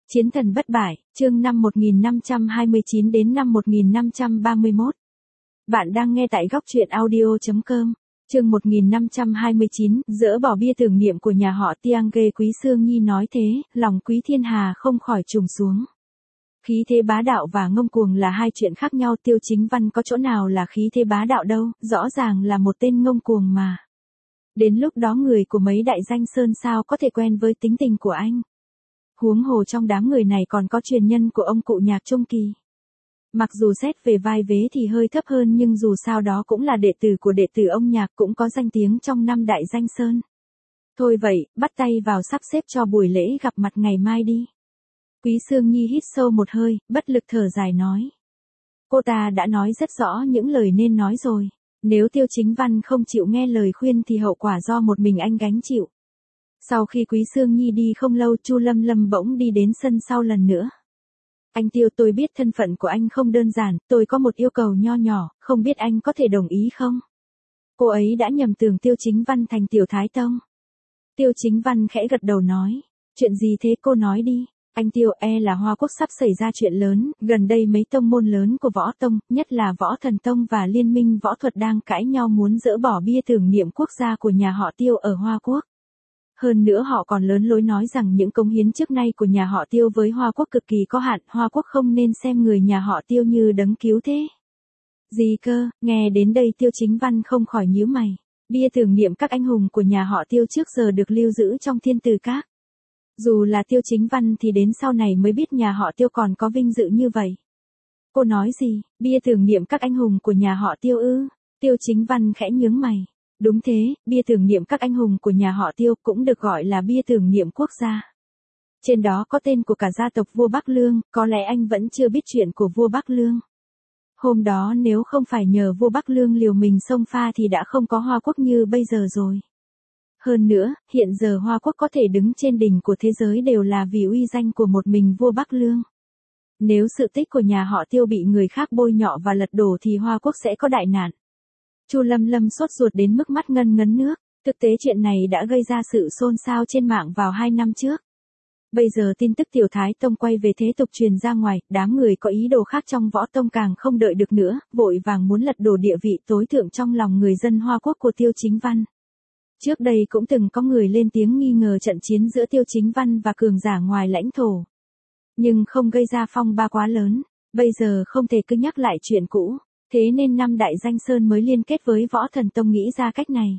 Chiến thần bất bại, chương năm 1529 đến năm 1531. Bạn đang nghe tại góc truyện audio.com. Chương 1529, dỡ bỏ bia tưởng niệm của nhà họ Tiang ghê. Quý Sương Nhi nói thế, lòng Quý Thiên Hà không khỏi trùng xuống. Khí thế bá đạo và ngông cuồng là hai chuyện khác nhau. Tiêu Chính Văn có chỗ nào là khí thế bá đạo đâu, rõ ràng là một tên ngông cuồng mà. Đến lúc đó người của mấy đại danh sơn sao có thể quen với tính tình của anh. Huống hồ trong đám người này còn có truyền nhân của ông cụ Nhạc Trung Kỳ. Mặc dù xét về vai vế thì hơi thấp hơn nhưng dù sao đó cũng là đệ tử của đệ tử ông Nhạc, cũng có danh tiếng trong năm đại danh sơn. Thôi vậy, bắt tay vào sắp xếp cho buổi lễ gặp mặt ngày mai đi. Quý Sương Nhi hít sâu một hơi, bất lực thở dài nói. Cô ta đã nói rất rõ những lời nên nói rồi. Nếu Tiêu Chính Văn không chịu nghe lời khuyên thì hậu quả do một mình anh gánh chịu. Sau khi Quý Sương Nhi đi không lâu, Chu Lâm Lâm bỗng đi đến sân sau lần nữa. Anh Tiêu, tôi biết thân phận của anh không đơn giản, tôi có một yêu cầu nho nhỏ, không biết anh có thể đồng ý không? Cô ấy đã nhầm tưởng Tiêu Chính Văn thành Tiểu Thái Tông. Tiêu Chính Văn khẽ gật đầu nói. Chuyện gì thế, cô nói đi. Anh Tiêu, là Hoa Quốc sắp xảy ra chuyện lớn, gần đây mấy tông môn lớn của Võ Tông, nhất là Võ Thần Tông và Liên minh Võ Thuật đang cãi nhau muốn dỡ bỏ bia tưởng niệm quốc gia của nhà họ Tiêu ở Hoa Quốc. Hơn nữa họ còn lớn lối nói rằng những cống hiến trước nay của nhà họ Tiêu với Hoa Quốc cực kỳ có hạn, Hoa Quốc không nên xem người nhà họ Tiêu như đấng cứu thế. Gì cơ? Nghe đến đây Tiêu Chính Văn không khỏi nhíu mày. Bia tưởng niệm các anh hùng của nhà họ Tiêu trước giờ được lưu giữ trong Thiên Từ Các. Dù là Tiêu Chính Văn thì đến sau này mới biết nhà họ Tiêu còn có vinh dự như vậy. Cô nói gì? Bia tưởng niệm các anh hùng của nhà họ Tiêu ư? Tiêu Chính Văn khẽ nhướng mày. Đúng thế, bia tưởng niệm các anh hùng của nhà họ Tiêu cũng được gọi là bia tưởng niệm quốc gia. Trên đó có tên của cả gia tộc vua Bắc Lương, có lẽ anh vẫn chưa biết chuyện của vua Bắc Lương. Hôm đó nếu không phải nhờ vua Bắc Lương liều mình xông pha thì đã không có Hoa Quốc như bây giờ rồi. Hơn nữa, hiện giờ Hoa Quốc có thể đứng trên đỉnh của thế giới đều là vì uy danh của một mình vua Bắc Lương. Nếu sự tích của nhà họ Tiêu bị người khác bôi nhọ và lật đổ thì Hoa Quốc sẽ có đại nạn. Chu Lâm Lâm sốt ruột đến mức mắt ngân ngấn nước. Thực tế chuyện này đã gây ra sự xôn xao trên mạng vào 2 năm trước. Bây giờ tin tức Tiểu Thái Tông quay về thế tục truyền ra ngoài, đám người có ý đồ khác trong Võ Tông càng không đợi được nữa, vội vàng muốn lật đổ địa vị tối thượng trong lòng người dân Hoa Quốc của Tiêu Chính Văn. Trước đây cũng từng có người lên tiếng nghi ngờ trận chiến giữa Tiêu Chính Văn và cường giả ngoài lãnh thổ. Nhưng không gây ra phong ba quá lớn, bây giờ không thể cứ nhắc lại chuyện cũ. Thế nên năm đại danh sơn mới liên kết với Võ Thần Tông nghĩ ra cách này.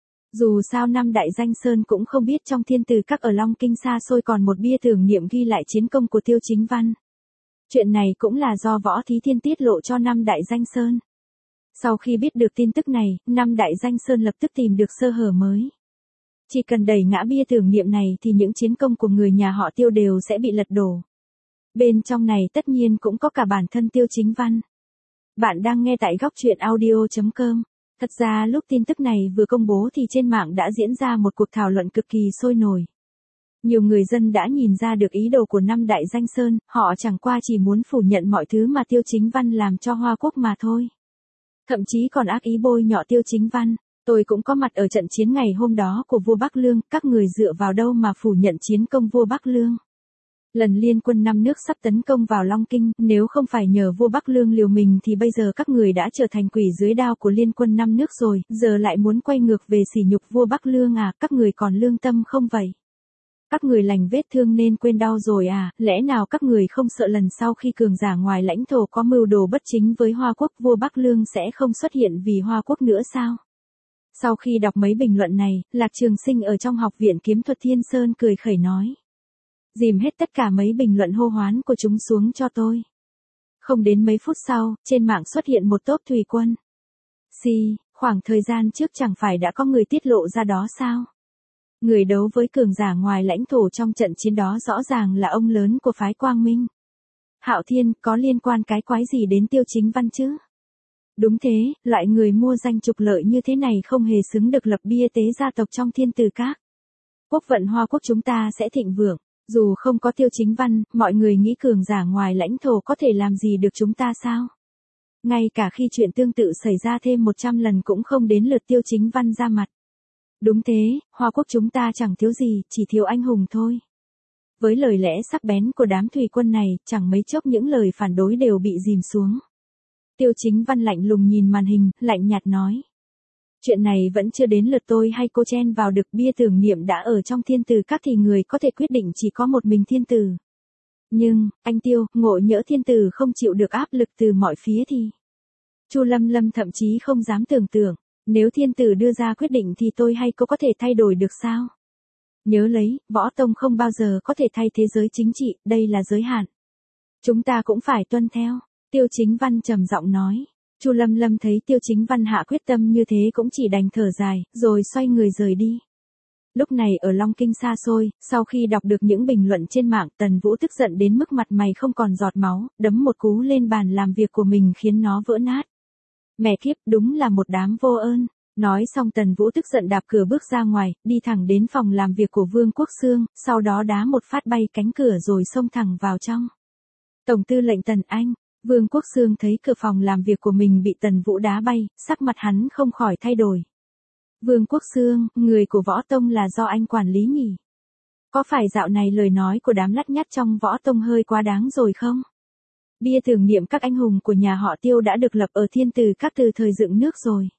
Dù sao năm đại danh sơn cũng không biết trong Thiên Từ Các ở Long Kinh xa xôi còn một bia tưởng niệm ghi lại chiến công của Tiêu Chính Văn. Chuyện này cũng là do Võ Thí Thiên tiết lộ cho năm đại danh sơn. Sau khi biết được tin tức này, năm đại danh sơn lập tức tìm được sơ hở mới. Chỉ cần đẩy ngã bia tưởng niệm này thì những chiến công của người nhà họ Tiêu đều sẽ bị lật đổ. Bên trong này tất nhiên cũng có cả bản thân Tiêu Chính Văn. Bạn đang nghe tại góc truyện audio.com. Thật ra lúc tin tức này vừa công bố thì trên mạng đã diễn ra một cuộc thảo luận cực kỳ sôi nổi. Nhiều người dân đã nhìn ra được ý đồ của năm đại danh sơn, họ chẳng qua chỉ muốn phủ nhận mọi thứ mà Tiêu Chính Văn làm cho Hoa Quốc mà thôi. Thậm chí còn ác ý bôi nhọ Tiêu Chính Văn. Tôi cũng có mặt ở trận chiến ngày hôm đó của vua Bắc Lương, các người dựa vào đâu mà phủ nhận chiến công vua Bắc Lương. Lần liên quân 5 nước sắp tấn công vào Long Kinh, nếu không phải nhờ vua Bắc Lương liều mình thì bây giờ các người đã trở thành quỷ dưới đao của liên quân 5 nước rồi, giờ lại muốn quay ngược về sỉ nhục vua Bắc Lương à, các người còn lương tâm không vậy? Các người lành vết thương nên quên đau rồi à, lẽ nào các người không sợ lần sau khi cường giả ngoài lãnh thổ có mưu đồ bất chính với Hoa Quốc vua Bắc Lương sẽ không xuất hiện vì Hoa Quốc nữa sao? Sau khi đọc mấy bình luận này, Lạc Trường Sinh ở trong học viện kiếm thuật Thiên Sơn cười khẩy nói. Dìm hết tất cả mấy bình luận hô hoán của chúng xuống cho tôi. Không đến mấy phút sau, trên mạng xuất hiện một tốp thủy quân. Khoảng thời gian trước chẳng phải đã có người tiết lộ ra đó sao? Người đấu với cường giả ngoài lãnh thổ trong trận chiến đó rõ ràng là ông lớn của phái Quang Minh. Hạo Thiên, có liên quan cái quái gì đến Tiêu Chính Văn chứ? Đúng thế, loại người mua danh trục lợi như thế này không hề xứng được lập bia tế gia tộc trong Thiên Từ Các. Quốc vận Hoa Quốc chúng ta sẽ thịnh vượng. Dù không có Tiêu Chính Văn, mọi người nghĩ cường giả ngoài lãnh thổ có thể làm gì được chúng ta sao? Ngay cả khi chuyện tương tự xảy ra thêm 100 lần cũng không đến lượt Tiêu Chính Văn ra mặt. Đúng thế, Hoa Quốc chúng ta chẳng thiếu gì, chỉ thiếu anh hùng thôi. Với lời lẽ sắc bén của đám thủy quân này, chẳng mấy chốc những lời phản đối đều bị dìm xuống. Tiêu Chính Văn lạnh lùng nhìn màn hình, lạnh nhạt nói. Chuyện này vẫn chưa đến lượt tôi hay cô chen vào được, bia tưởng niệm đã ở trong thiên tử các thì người có thể quyết định chỉ có một mình thiên tử. Nhưng, anh Tiêu, ngộ nhỡ thiên tử không chịu được áp lực từ mọi phía thì... Chu Lâm Lâm thậm chí không dám tưởng tượng, nếu thiên tử đưa ra quyết định thì tôi hay cô có thể thay đổi được sao? Nhớ lấy, võ tông không bao giờ có thể thay thế giới chính trị, đây là giới hạn. Chúng ta cũng phải tuân theo. Tiêu Chính Văn trầm giọng nói. Chu Lâm Lâm thấy Tiêu Chính Văn hạ quyết tâm như thế cũng chỉ đành thở dài, rồi xoay người rời đi. Lúc này ở Long Kinh xa xôi, sau khi đọc được những bình luận trên mạng, Tần Vũ tức giận đến mức mặt mày không còn giọt máu, đấm một cú lên bàn làm việc của mình khiến nó vỡ nát. Mẹ kiếp, đúng là một đám vô ơn. Nói xong Tần Vũ tức giận đạp cửa bước ra ngoài, đi thẳng đến phòng làm việc của Vương Quốc Xương, sau đó đá một phát bay cánh cửa rồi xông thẳng vào trong. Tổng tư lệnh Tần Anh. Vương Quốc Xương thấy cửa phòng làm việc của mình bị Tần Vũ đá bay, sắc mặt hắn không khỏi thay đổi. Vương Quốc Xương, người của võ tông là do anh quản lý nhỉ? Có phải dạo này lời nói của đám lắt nhắt trong võ tông hơi quá đáng rồi không? Bia tưởng niệm các anh hùng của nhà họ Tiêu đã được lập ở thiên tử các từ thời dựng nước rồi.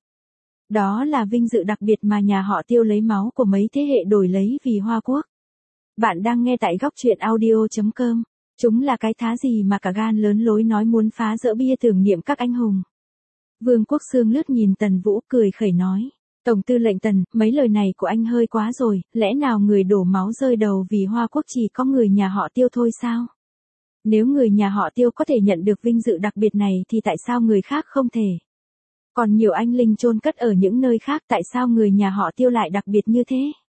Đó là vinh dự đặc biệt mà nhà họ Tiêu lấy máu của mấy thế hệ đổi lấy vì Hoa Quốc. Bạn đang nghe tại góc truyện audio.com. Chúng là cái thá gì mà cả gan lớn lối nói muốn phá dỡ bia tưởng niệm các anh hùng. Vương Quốc Xương lướt nhìn Tần Vũ cười khẩy nói. Tổng tư lệnh Tần, mấy lời này của anh hơi quá rồi, lẽ nào người đổ máu rơi đầu vì Hoa Quốc chỉ có người nhà họ Tiêu thôi sao? Nếu người nhà họ Tiêu có thể nhận được vinh dự đặc biệt này thì tại sao người khác không thể? Còn nhiều anh linh chôn cất ở những nơi khác, tại sao người nhà họ Tiêu lại đặc biệt như thế?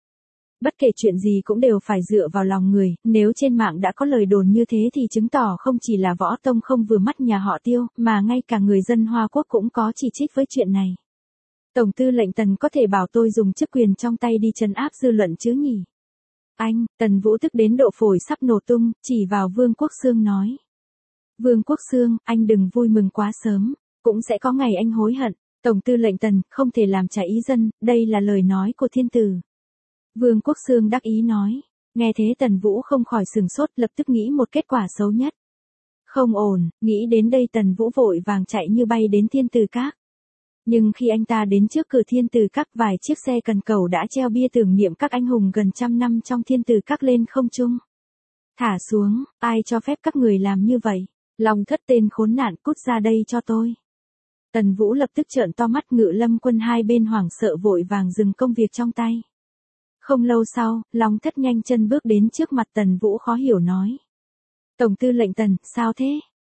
Bất kể chuyện gì cũng đều phải dựa vào lòng người, nếu trên mạng đã có lời đồn như thế thì chứng tỏ không chỉ là võ tông không vừa mắt nhà họ Tiêu, mà ngay cả người dân Hoa Quốc cũng có chỉ trích với chuyện này. Tổng tư lệnh Tần có thể bảo tôi dùng chức quyền trong tay đi trấn áp dư luận chứ nhỉ? Anh, Tần Vũ tức đến độ phổi sắp nổ tung, chỉ vào Vương Quốc Xương nói. Vương Quốc Xương, anh đừng vui mừng quá sớm, cũng sẽ có ngày anh hối hận. Tổng tư lệnh Tần, không thể làm trái ý dân, đây là lời nói của thiên tử. Vương Quốc Xương đắc ý nói. Nghe thế Tần Vũ không khỏi sừng sốt, lập tức nghĩ một kết quả xấu nhất. Không ổn, nghĩ đến đây Tần Vũ vội vàng chạy như bay đến thiên tử các. Nhưng khi anh ta đến trước cửa thiên tử các, vài chiếc xe cần cẩu đã treo bia tưởng niệm các anh hùng gần trăm năm trong thiên tử các lên không trung. Thả xuống, ai cho phép các người làm như vậy? Long Thất tên khốn nạn, cút ra đây cho tôi. Tần Vũ lập tức trợn to mắt, Ngự Lâm quân hai bên hoảng sợ vội vàng dừng công việc trong tay. Không lâu sau, Long Thất nhanh chân bước đến trước mặt Tần Vũ khó hiểu nói. Tổng tư lệnh Tần, sao thế?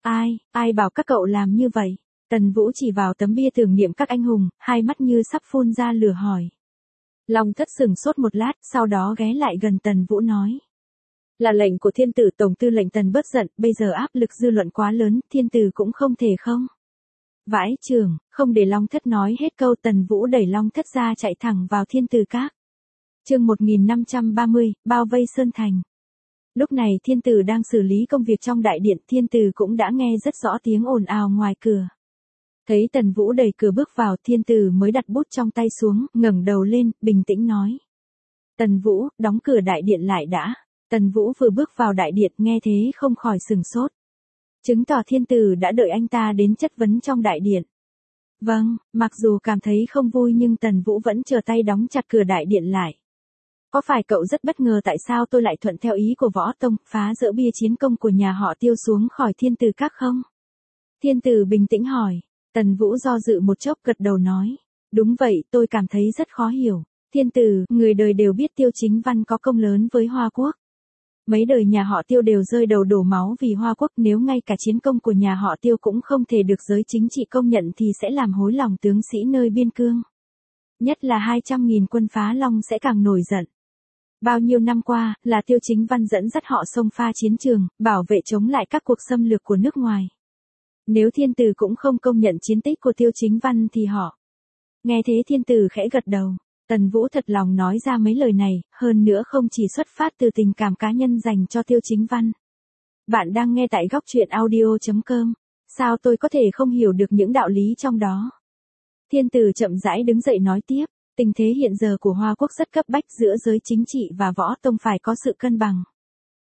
Ai bảo các cậu làm như vậy? Tần Vũ chỉ vào tấm bia tưởng niệm các anh hùng, hai mắt như sắp phun ra lửa hỏi. Long Thất sừng sốt một lát, sau đó ghé lại gần Tần Vũ nói. Là lệnh của thiên tử, tổng tư lệnh Tần bớt giận, bây giờ áp lực dư luận quá lớn, thiên tử cũng không thể không. Vãi chưởng, không để Long Thất nói hết câu, Tần Vũ đẩy Long Thất ra chạy thẳng vào thiên tử các. Chương 1530, bao vây Sơn Thành. Lúc này thiên tử đang xử lý công việc trong đại điện, thiên tử cũng đã nghe rất rõ tiếng ồn ào ngoài cửa. Thấy Tần Vũ đẩy cửa bước vào, thiên tử mới đặt bút trong tay xuống, ngẩng đầu lên, bình tĩnh nói. Tần Vũ, đóng cửa đại điện lại đã. Tần Vũ vừa bước vào đại điện nghe thế không khỏi sừng sốt. Chứng tỏ thiên tử đã đợi anh ta đến chất vấn trong đại điện. Vâng, mặc dù cảm thấy không vui nhưng Tần Vũ vẫn chờ tay đóng chặt cửa đại điện lại. Có phải cậu rất bất ngờ tại sao tôi lại thuận theo ý của võ tông, phá dỡ bia chiến công của nhà họ Tiêu xuống khỏi thiên tử các không? Thiên tử bình tĩnh hỏi. Tần Vũ do dự một chốc gật đầu nói. Đúng vậy, tôi cảm thấy rất khó hiểu. Thiên tử, người đời đều biết Tiêu Chính Văn có công lớn với Hoa Quốc. Mấy đời nhà họ Tiêu đều rơi đầu đổ máu vì Hoa Quốc, nếu ngay cả chiến công của nhà họ Tiêu cũng không thể được giới chính trị công nhận thì sẽ làm hối lòng tướng sĩ nơi biên cương. Nhất là 200.000 quân phá Long sẽ càng nổi giận. Bao nhiêu năm qua, là Tiêu Chính Văn dẫn dắt họ xông pha chiến trường, bảo vệ chống lại các cuộc xâm lược của nước ngoài. Nếu thiên tử cũng không công nhận chiến tích của Tiêu Chính Văn thì họ. Nghe thế thiên tử khẽ gật đầu. Tần Vũ thật lòng nói ra mấy lời này, hơn nữa không chỉ xuất phát từ tình cảm cá nhân dành cho Tiêu Chính Văn. Bạn đang nghe tại góc truyện audio.com. Sao tôi có thể không hiểu được những đạo lý trong đó? Thiên tử chậm rãi đứng dậy nói tiếp. Tình thế hiện giờ của Hoa Quốc rất cấp bách, giữa giới chính trị và võ tông phải có sự cân bằng.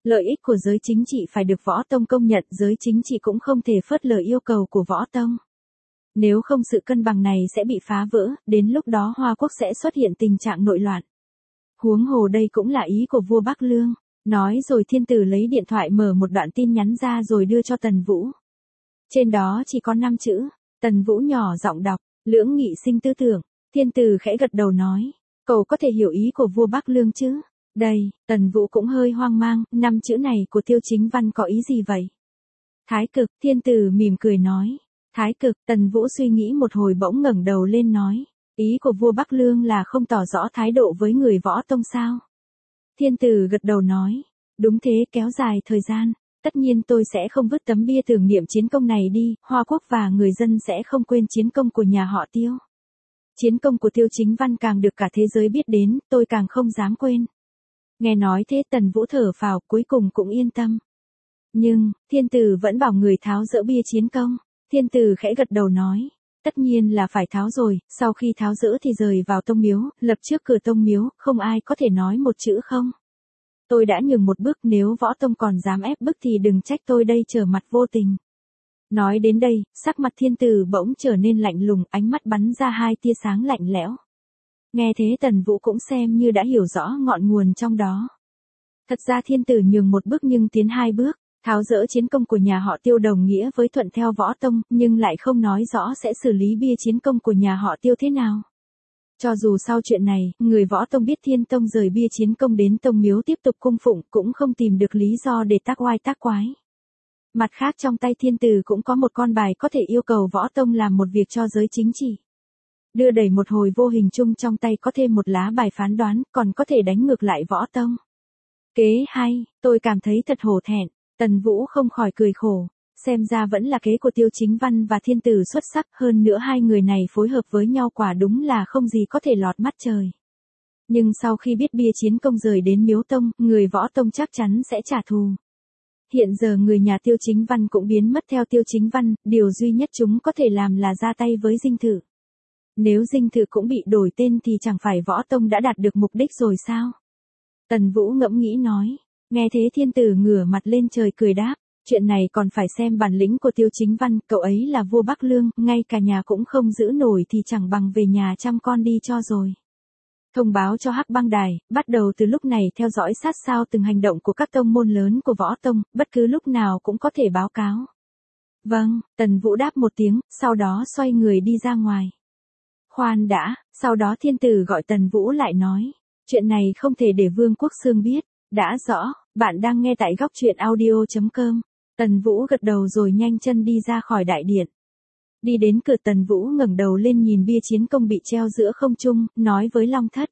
Lợi ích của giới chính trị phải được võ tông công nhận, giới chính trị cũng không thể phớt lờ yêu cầu của võ tông. Nếu không sự cân bằng này sẽ bị phá vỡ, đến lúc đó Hoa Quốc sẽ xuất hiện tình trạng nội loạn. Huống hồ đây cũng là ý của vua Bắc Lương. Nói rồi thiên tử lấy điện thoại mở một đoạn tin nhắn ra rồi đưa cho Tần Vũ. Trên đó chỉ có 5 chữ. Tần Vũ nhỏ giọng đọc, lưỡng nghị sinh tư tưởng. Thiên tử khẽ gật đầu nói, cậu có thể hiểu ý của vua Bắc Lương chứ? Đây, Tần Vũ cũng hơi hoang mang, 5 chữ này của Tiêu Chính Văn có ý gì vậy? Thái cực, thiên tử mỉm cười nói. Thái cực, Tần Vũ suy nghĩ một hồi bỗng ngẩng đầu lên nói. Ý của vua Bắc Lương là không tỏ rõ thái độ với người võ tông sao? Thiên tử gật đầu nói. Đúng thế, kéo dài thời gian. Tất nhiên tôi sẽ không vứt tấm bia tưởng niệm chiến công này đi, Hoa Quốc và người dân sẽ không quên chiến công của nhà họ Tiêu. Chiến công của Tiêu Chính Văn càng được cả thế giới biết đến, tôi càng không dám quên. Nghe nói thế Tần Vũ thở phào cuối cùng cũng yên tâm. Nhưng, thiên tử vẫn bảo người tháo dỡ bia chiến công. Thiên tử khẽ gật đầu nói. Tất nhiên là phải tháo rồi, sau khi tháo dỡ thì rời vào tông miếu, lập trước cửa tông miếu, không ai có thể nói một chữ không. Tôi đã nhường một bước, nếu võ tông còn dám ép bức thì đừng trách tôi đây trở mặt vô tình. Nói đến đây, sắc mặt thiên tử bỗng trở nên lạnh lùng, ánh mắt bắn ra 2 tia sáng lạnh lẽo. Nghe thế Tần Vũ cũng xem như đã hiểu rõ ngọn nguồn trong đó. Thật ra thiên tử nhường một bước nhưng tiến 2 bước, tháo dỡ chiến công của nhà họ Tiêu đồng nghĩa với thuận theo võ tông, nhưng lại không nói rõ sẽ xử lý bia chiến công của nhà họ Tiêu thế nào. Cho dù sau chuyện này, người võ tông biết Thiên Tông rời bia chiến công đến tông miếu tiếp tục cung phụng cũng không tìm được lý do để tác oai tác quái. Mặt khác trong tay thiên tử cũng có một con bài có thể yêu cầu võ tông làm một việc cho giới chính trị. Đưa đẩy một hồi vô hình chung trong tay có thêm một lá bài phán đoán, còn có thể đánh ngược lại võ tông. Kế hay, tôi cảm thấy thật hổ thẹn, Tần Vũ không khỏi cười khổ. Xem ra vẫn là kế của Tiêu Chính Văn và thiên tử xuất sắc, hơn nữa 2 người này phối hợp với nhau quả đúng là không gì có thể lọt mắt trời. Nhưng sau khi biết bia chiến công rời đến miếu tông, người võ tông chắc chắn sẽ trả thù. Hiện giờ người nhà Tiêu Chính Văn cũng biến mất theo Tiêu Chính Văn, điều duy nhất chúng có thể làm là ra tay với Dinh Thự. Nếu Dinh Thự cũng bị đổi tên thì chẳng phải võ tông đã đạt được mục đích rồi sao? Tần Vũ ngẫm nghĩ nói. Nghe thế thiên tử ngửa mặt lên trời cười đáp. Chuyện này còn phải xem bản lĩnh của Tiêu Chính Văn, cậu ấy là vua Bắc Lương, ngay cả nhà cũng không giữ nổi thì chẳng bằng về nhà chăm con đi cho rồi. Thông báo cho Hắc Băng Đài, bắt đầu từ lúc này theo dõi sát sao từng hành động của các tông môn lớn của võ tông, bất cứ lúc nào cũng có thể báo cáo. Vâng, Tần Vũ đáp một tiếng, sau đó xoay người đi ra ngoài. Khoan đã, sau đó thiên tử gọi Tần Vũ lại nói, chuyện này không thể để Vương Quốc Xương biết. Đã rõ, bạn đang nghe tại góc truyện audio.com. Tần Vũ gật đầu rồi nhanh chân đi ra khỏi đại điện. Đi đến cửa Tần Vũ ngẩng đầu lên nhìn bia chiến công bị treo giữa không trung, nói với Long Thất.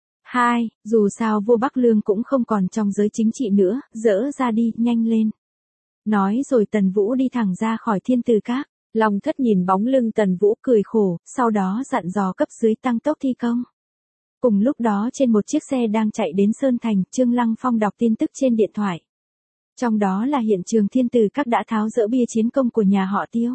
Dù sao vua Bắc Lương cũng không còn trong giới chính trị nữa, dỡ ra đi, nhanh lên. Nói rồi Tần Vũ đi thẳng ra khỏi Thiên Tử Các. Long Thất nhìn bóng lưng Tần Vũ cười khổ, sau đó dặn dò cấp dưới tăng tốc thi công. Cùng lúc đó trên một chiếc xe đang chạy đến Sơn Thành, Trương Lăng Phong đọc tin tức trên điện thoại. Trong đó là hiện trường Thiên Tử Các đã tháo dỡ bia chiến công của nhà họ Tiêu.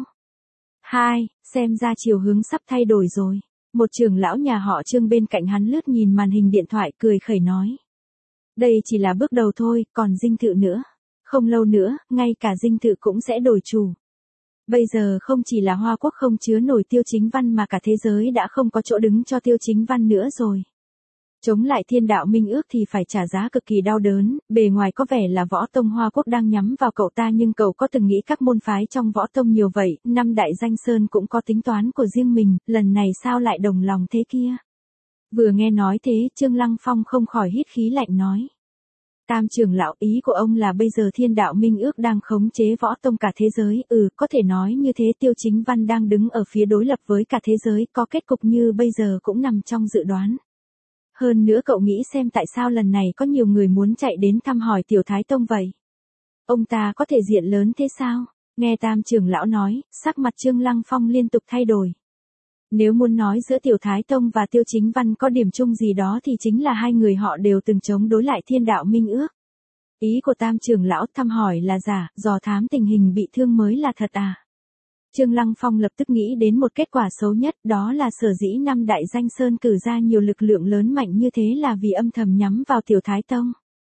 Xem ra chiều hướng sắp thay đổi rồi. Một trưởng lão nhà họ Trương bên cạnh hắn lướt nhìn màn hình điện thoại cười khẩy nói. Đây chỉ là bước đầu thôi, còn Dinh Thự nữa. Không lâu nữa, ngay cả Dinh Thự cũng sẽ đổi chủ. Bây giờ không chỉ là Hoa Quốc không chứa nổi Tiêu Chính Văn mà cả thế giới đã không có chỗ đứng cho Tiêu Chính Văn nữa rồi. Chống lại Thiên Đạo Minh Ước thì phải trả giá cực kỳ đau đớn, bề ngoài có vẻ là võ tông Hoa Quốc đang nhắm vào cậu ta nhưng cậu có từng nghĩ các môn phái trong võ tông nhiều vậy, 5 đại danh sơn cũng có tính toán của riêng mình, lần này sao lại đồng lòng thế kia. Vừa nghe nói thế, Trương Lăng Phong không khỏi hít khí lạnh nói. Tam trưởng lão, ý của ông là bây giờ Thiên Đạo Minh Ước đang khống chế võ tông cả thế giới, có thể nói như thế. Tiêu Chính Văn đang đứng ở phía đối lập với cả thế giới, có kết cục như bây giờ cũng nằm trong dự đoán. Hơn nữa cậu nghĩ xem tại sao lần này có nhiều người muốn chạy đến thăm hỏi Tiểu Thái Tông vậy? Ông ta có thể diện lớn thế sao? Nghe Tam trưởng lão nói, sắc mặt Trương Lăng Phong liên tục thay đổi. Nếu muốn nói giữa Tiểu Thái Tông và Tiêu Chính Văn có điểm chung gì đó thì chính là hai người họ đều từng chống đối lại Thiên Đạo Minh Ước. Ý của Tam trưởng lão thăm hỏi là giả, dò thám tình hình bị thương mới là thật à? Trương Lăng Phong lập tức nghĩ đến một kết quả xấu nhất, đó là sở dĩ 5 đại danh sơn cử ra nhiều lực lượng lớn mạnh như thế là vì âm thầm nhắm vào Tiểu Thái Tông.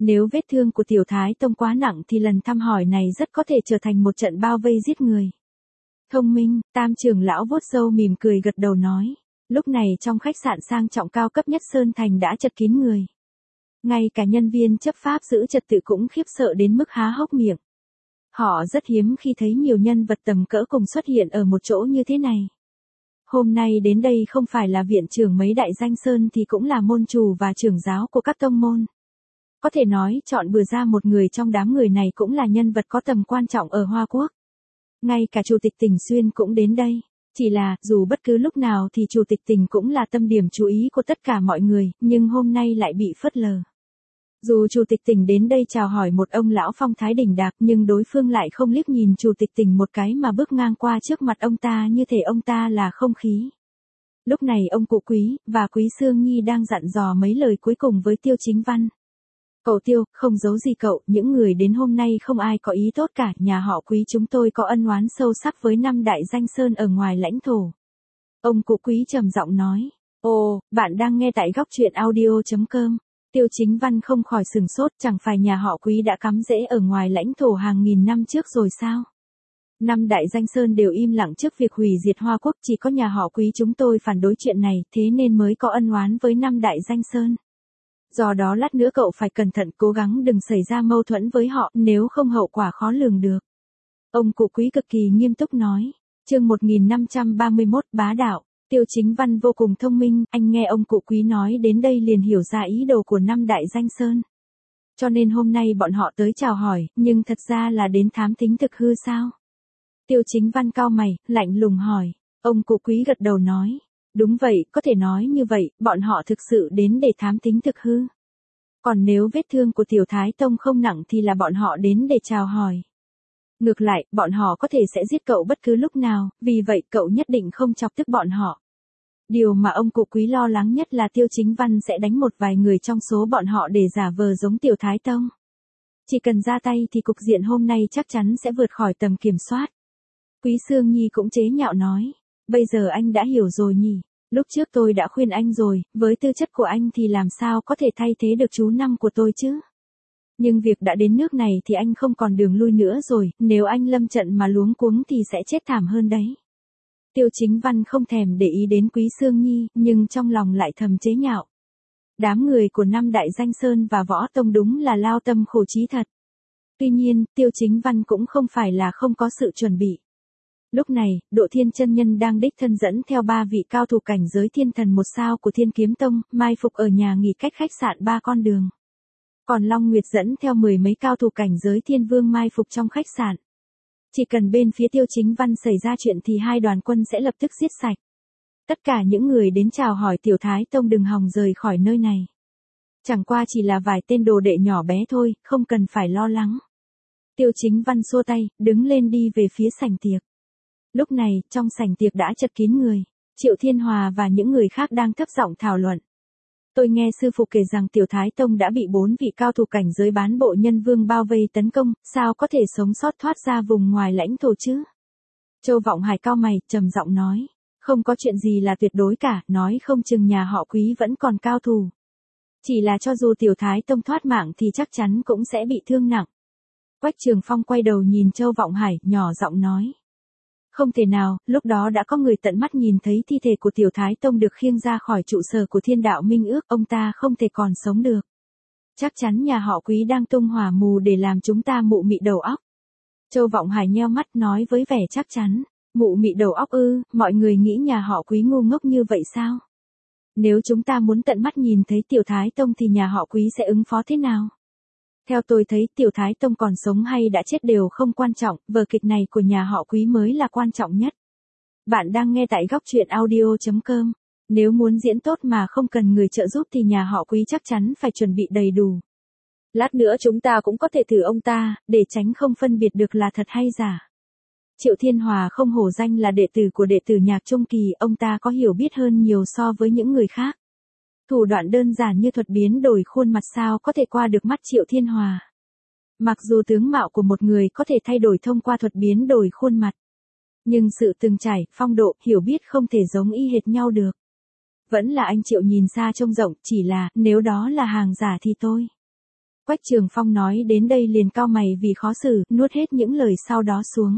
Nếu vết thương của Tiểu Thái Tông quá nặng thì lần thăm hỏi này rất có thể trở thành một trận bao vây giết người. Thông minh, Tam trưởng lão vuốt râu mỉm cười gật đầu nói. Lúc này trong khách sạn sang trọng cao cấp nhất Sơn Thành đã chật kín người. Ngay cả nhân viên chấp pháp giữ trật tự cũng khiếp sợ đến mức há hốc miệng. Họ rất hiếm khi thấy nhiều nhân vật tầm cỡ cùng xuất hiện ở một chỗ như thế này. Hôm nay đến đây không phải là viện trưởng mấy đại danh sơn thì cũng là môn chủ và trưởng giáo của các tông môn. Có thể nói chọn bừa ra một người trong đám người này cũng là nhân vật có tầm quan trọng ở Hoa Quốc. Ngay cả Chủ tịch tỉnh Xuyên cũng đến đây. Chỉ là, dù bất cứ lúc nào thì Chủ tịch tỉnh cũng là tâm điểm chú ý của tất cả mọi người, nhưng hôm nay lại bị phớt lờ. Dù Chủ tịch tỉnh đến đây chào hỏi một ông lão phong thái đỉnh đạc nhưng đối phương lại không liếc nhìn Chủ tịch tỉnh một cái mà bước ngang qua trước mặt ông ta như thể ông ta là không khí. Lúc này ông cụ Quý và Quý Sương Nhi đang dặn dò mấy lời cuối cùng với Tiêu Chính Văn. Cậu Tiêu, không giấu gì cậu, những người đến hôm nay không ai có ý tốt cả, nhà họ Quý chúng tôi có ân oán sâu sắc với 5 đại danh sơn ở ngoài lãnh thổ. Ông cụ Quý trầm giọng nói. Ồ, bạn đang nghe tại góc truyện audio.com. Tiêu Chính Văn không khỏi sừng sốt, chẳng phải nhà họ Quý đã cắm rễ ở ngoài lãnh thổ hàng nghìn năm trước rồi sao? 5 đại danh sơn đều im lặng trước việc hủy diệt Hoa Quốc, chỉ có nhà họ Quý chúng tôi phản đối chuyện này, thế nên mới có ân oán với 5 đại danh sơn. Do đó lát nữa cậu phải cẩn thận, cố gắng đừng xảy ra mâu thuẫn với họ, nếu không hậu quả khó lường được. Ông cụ Quý cực kỳ nghiêm túc nói. Chương 1531 bá đạo. Tiêu Chính Văn vô cùng thông minh, anh nghe ông cụ Quý nói đến đây liền hiểu ra ý đồ của 5 đại danh sơn. Cho nên hôm nay bọn họ tới chào hỏi, nhưng thật ra là đến thám thính thực hư sao? Tiêu Chính Văn cau mày, lạnh lùng hỏi. Ông cụ Quý gật đầu nói. Đúng vậy, có thể nói như vậy, bọn họ thực sự đến để thám thính thực hư. Còn nếu vết thương của Tiểu Thái Tông không nặng thì là bọn họ đến để chào hỏi. Ngược lại, bọn họ có thể sẽ giết cậu bất cứ lúc nào, vì vậy cậu nhất định không chọc tức bọn họ. Điều mà ông cụ Quý lo lắng nhất là Tiêu Chính Văn sẽ đánh một vài người trong số bọn họ để giả vờ giống Tiểu Thái Tông. Chỉ cần ra tay thì cục diện hôm nay chắc chắn sẽ vượt khỏi tầm kiểm soát. Quý Sương Nhi cũng chế nhạo nói. Bây giờ anh đã hiểu rồi nhỉ, lúc trước tôi đã khuyên anh rồi, với tư chất của anh thì làm sao có thể thay thế được chú năm của tôi chứ. Nhưng việc đã đến nước này thì anh không còn đường lui nữa rồi, nếu anh lâm trận mà luống cuống thì sẽ chết thảm hơn đấy. Tiêu Chính Văn không thèm để ý đến Quý Sương Nhi, nhưng trong lòng lại thầm chế nhạo. Đám người của 5 đại danh sơn và võ tông đúng là lao tâm khổ trí thật. Tuy nhiên, Tiêu Chính Văn cũng không phải là không có sự chuẩn bị. Lúc này, Độ Thiên chân nhân đang đích thân dẫn theo 3 vị cao thủ cảnh giới thiên thần 1 sao của Thiên Kiếm Tông, mai phục ở nhà nghỉ cách khách sạn 3 con đường. Còn Long Nguyệt dẫn theo 10 mấy cao thủ cảnh giới thiên vương mai phục trong khách sạn. Chỉ cần bên phía Tiêu Chính Văn xảy ra chuyện thì 2 đoàn quân sẽ lập tức giết sạch. Tất cả những người đến chào hỏi Tiểu Thái Tông đừng hòng rời khỏi nơi này. Chẳng qua chỉ là vài tên đồ đệ nhỏ bé thôi, không cần phải lo lắng. Tiêu Chính Văn xua tay, đứng lên đi về phía sảnh tiệc. Lúc này, trong sảnh tiệc đã chật kín người. Triệu Thiên Hòa và những người khác đang thấp giọng thảo luận. Tôi nghe sư phụ kể rằng Tiểu Thái Tông đã bị 4 vị cao thủ cảnh giới bán bộ nhân vương bao vây tấn công, sao có thể sống sót thoát ra vùng ngoài lãnh thổ chứ? Châu Vọng Hải cau mày, trầm giọng nói. Không có chuyện gì là tuyệt đối cả, nói không chừng nhà họ Quý vẫn còn cao thủ. Chỉ là cho dù Tiểu Thái Tông thoát mạng thì chắc chắn cũng sẽ bị thương nặng. Quách Trường Phong quay đầu nhìn Châu Vọng Hải, nhỏ giọng nói. Không thể nào, lúc đó đã có người tận mắt nhìn thấy thi thể của Tiểu Thái Tông được khiêng ra khỏi trụ sở của Thiên Đạo Minh Ước, ông ta không thể còn sống được. Chắc chắn nhà họ Quý đang tung hỏa mù để làm chúng ta mụ mị đầu óc. Châu Vọng Hải nheo mắt nói với vẻ chắc chắn, mụ mị đầu óc ư, mọi người nghĩ nhà họ Quý ngu ngốc như vậy sao? Nếu chúng ta muốn tận mắt nhìn thấy Tiểu Thái Tông thì nhà họ Quý sẽ ứng phó thế nào? Theo tôi thấy Tiểu Thái Tông còn sống hay đã chết đều không quan trọng, vở kịch này của nhà họ Quý mới là quan trọng nhất. Bạn đang nghe tại góc truyện audio.com. Nếu muốn diễn tốt mà không cần người trợ giúp thì nhà họ Quý chắc chắn phải chuẩn bị đầy đủ. Lát nữa chúng ta cũng có thể thử ông ta, để tránh không phân biệt được là thật hay giả. Triệu Thiên Hòa không hổ danh là đệ tử của đệ tử Nhạc Trung Kỳ, ông ta có hiểu biết hơn nhiều so với những người khác. Thủ đoạn đơn giản như thuật biến đổi khuôn mặt sao có thể qua được mắt Triệu Thiên Hòa. Mặc dù tướng mạo của một người có thể thay đổi thông qua thuật biến đổi khuôn mặt. Nhưng sự từng trải, phong độ, hiểu biết không thể giống y hệt nhau được. Vẫn là anh Triệu nhìn xa trông rộng, chỉ là, nếu đó là hàng giả thì tôi Quách Trường Phong nói đến đây liền cau mày vì khó xử, nuốt hết những lời sau đó xuống.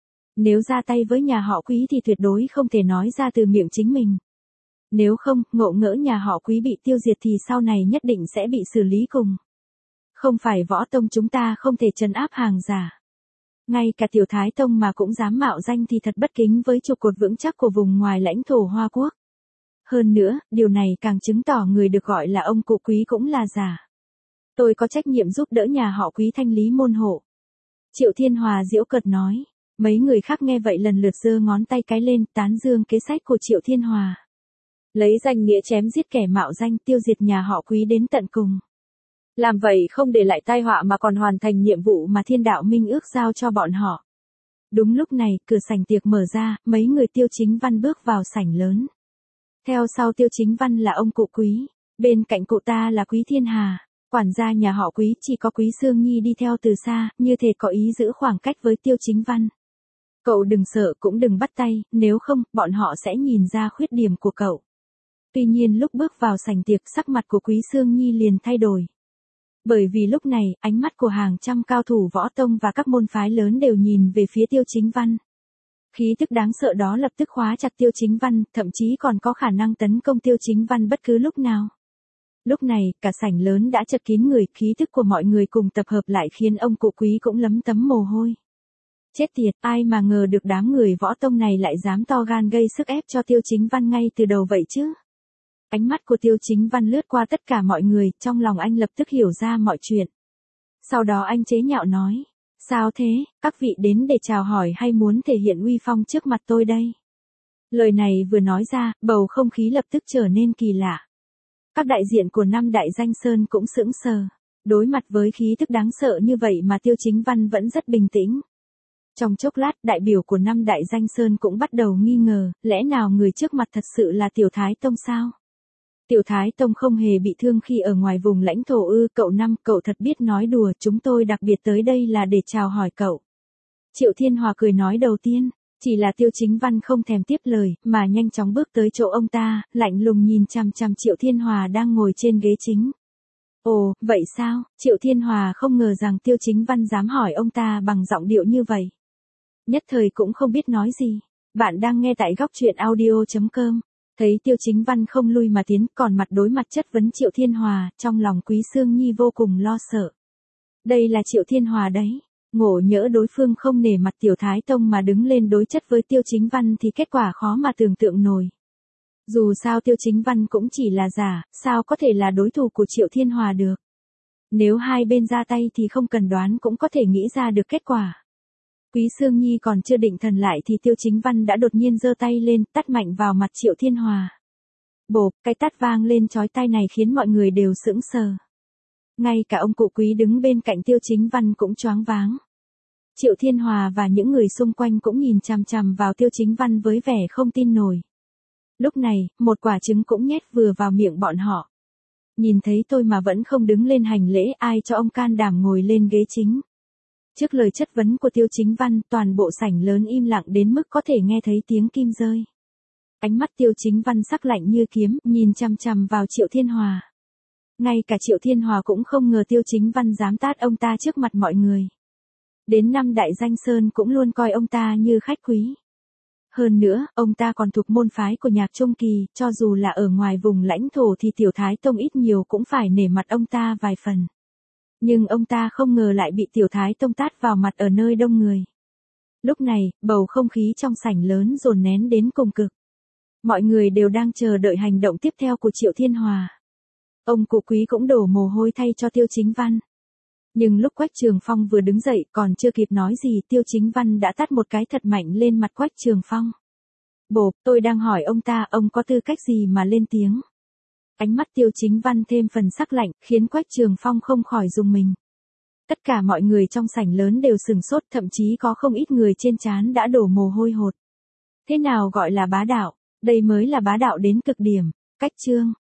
Nếu ra tay với nhà họ Quý thì tuyệt đối không thể nói ra từ miệng chính mình. Nếu không, ngộ ngỡ nhà họ Quý bị tiêu diệt thì sau này nhất định sẽ bị xử lý cùng. Không phải võ tông chúng ta không thể trấn áp hàng giả. Ngay cả tiểu thái tông mà cũng dám mạo danh thì thật bất kính với trụ cột vững chắc của vùng ngoài lãnh thổ Hoa Quốc. Hơn nữa, điều này càng chứng tỏ người được gọi là ông cụ Quý cũng là giả. Tôi có trách nhiệm giúp đỡ nhà họ Quý thanh lý môn hộ. Triệu Thiên Hòa giễu cợt nói. Mấy người khác nghe vậy lần lượt giơ ngón tay cái lên tán dương kế sách của Triệu Thiên Hòa. Lấy danh nghĩa chém giết kẻ mạo danh tiêu diệt nhà họ Quý đến tận cùng. Làm vậy không để lại tai họa mà còn hoàn thành nhiệm vụ mà thiên đạo minh ước giao cho bọn họ. Đúng lúc này, cửa sảnh tiệc mở ra, mấy người Tiêu Chính Văn bước vào sảnh lớn. Theo sau Tiêu Chính Văn là ông cụ Quý, bên cạnh cụ ta là Quý Thiên Hà, quản gia nhà họ Quý chỉ có Quý Sương Nhi đi theo từ xa, như thể có ý giữ khoảng cách với Tiêu Chính Văn. Cậu đừng sợ cũng đừng bắt tay, nếu không, bọn họ sẽ nhìn ra khuyết điểm của cậu. Tuy nhiên lúc bước vào sảnh tiệc sắc mặt của Quý Sương Nhi liền thay đổi. Bởi vì lúc này, ánh mắt của hàng trăm cao thủ võ tông và các môn phái lớn đều nhìn về phía Tiêu Chính Văn. Khí tức đáng sợ đó lập tức khóa chặt Tiêu Chính Văn, thậm chí còn có khả năng tấn công Tiêu Chính Văn bất cứ lúc nào. Lúc này, cả sảnh lớn đã chật kín người, khí tức của mọi người cùng tập hợp lại khiến ông cụ Quý cũng lấm tấm mồ hôi. Chết tiệt, ai mà ngờ được đám người võ tông này lại dám to gan gây sức ép cho Tiêu Chính Văn ngay từ đầu vậy chứ. Ánh mắt của Tiêu Chính Văn lướt qua tất cả mọi người, trong lòng anh lập tức hiểu ra mọi chuyện. Sau đó anh chế nhạo nói, sao thế, các vị đến để chào hỏi hay muốn thể hiện uy phong trước mặt tôi đây? Lời này vừa nói ra, bầu không khí lập tức trở nên kỳ lạ. Các đại diện của năm đại danh sơn cũng sững sờ. Đối mặt với khí tức đáng sợ như vậy mà Tiêu Chính Văn vẫn rất bình tĩnh. Trong chốc lát, đại biểu của năm đại danh sơn cũng bắt đầu nghi ngờ, lẽ nào người trước mặt thật sự là Tiểu Thái Tông sao? Tiểu Thái Tông không hề bị thương khi ở ngoài vùng lãnh thổ ư? Cậu thật biết nói đùa, chúng tôi đặc biệt tới đây là để chào hỏi cậu. Triệu Thiên Hòa cười nói đầu tiên, chỉ là Tiêu Chính Văn không thèm tiếp lời, mà nhanh chóng bước tới chỗ ông ta, lạnh lùng nhìn chằm chằm Triệu Thiên Hòa đang ngồi trên ghế chính. Ồ, vậy sao? Triệu Thiên Hòa không ngờ rằng Tiêu Chính Văn dám hỏi ông ta bằng giọng điệu như vậy. Nhất thời cũng không biết nói gì. Bạn đang nghe tại góc truyện audio.com. Thấy Tiêu Chính Văn không lui mà tiến, còn mặt đối mặt chất vấn Triệu Thiên Hòa, trong lòng Quý Sương Nhi vô cùng lo sợ. Đây là Triệu Thiên Hòa đấy. Ngộ nhỡ đối phương không nể mặt Tiểu Thái Tông mà đứng lên đối chất với Tiêu Chính Văn thì kết quả khó mà tưởng tượng nổi. Dù sao Tiêu Chính Văn cũng chỉ là giả, sao có thể là đối thủ của Triệu Thiên Hòa được. Nếu hai bên ra tay thì không cần đoán cũng có thể nghĩ ra được kết quả. Quý Sương Nhi còn chưa định thần lại thì Tiêu Chính Văn đã đột nhiên giơ tay lên, tát mạnh vào mặt Triệu Thiên Hòa. Bộp, cái tát vang lên chói tai này khiến mọi người đều sững sờ. Ngay cả ông cụ Quý đứng bên cạnh Tiêu Chính Văn cũng choáng váng. Triệu Thiên Hòa và những người xung quanh cũng nhìn chằm chằm vào Tiêu Chính Văn với vẻ không tin nổi. Lúc này, một quả trứng cũng nhét vừa vào miệng bọn họ. Nhìn thấy tôi mà vẫn không đứng lên hành lễ, ai cho ông can đảm ngồi lên ghế chính. Trước lời chất vấn của Tiêu Chính Văn, toàn bộ sảnh lớn im lặng đến mức có thể nghe thấy tiếng kim rơi. Ánh mắt Tiêu Chính Văn sắc lạnh như kiếm, nhìn chằm chằm vào Triệu Thiên Hòa. Ngay cả Triệu Thiên Hòa cũng không ngờ Tiêu Chính Văn dám tát ông ta trước mặt mọi người. Đến năm đại danh sơn cũng luôn coi ông ta như khách quý. Hơn nữa, ông ta còn thuộc môn phái của Nhạc Trung Kỳ, cho dù là ở ngoài vùng lãnh thổ thì Tiểu Thái Tông ít nhiều cũng phải nể mặt ông ta vài phần. Nhưng ông ta không ngờ lại bị Tiểu Thái Tông tát vào mặt ở nơi đông người. Lúc này, bầu không khí trong sảnh lớn dồn nén đến cùng cực. Mọi người đều đang chờ đợi hành động tiếp theo của Triệu Thiên Hòa. Ông cụ Quý cũng đổ mồ hôi thay cho Tiêu Chính Văn. Nhưng lúc Quách Trường Phong vừa đứng dậy còn chưa kịp nói gì Tiêu Chính Văn đã tát một cái thật mạnh lên mặt Quách Trường Phong. Bộp, tôi đang hỏi ông ta, ông có tư cách gì mà lên tiếng. Ánh mắt Tiêu Chính Văn thêm phần sắc lạnh, khiến Quách Trường Phong không khỏi rùng mình. Tất cả mọi người trong sảnh lớn đều sừng sốt, thậm chí có không ít người trên trán đã đổ mồ hôi hột. Thế nào gọi là bá đạo? Đây mới là bá đạo đến cực điểm. Cách chương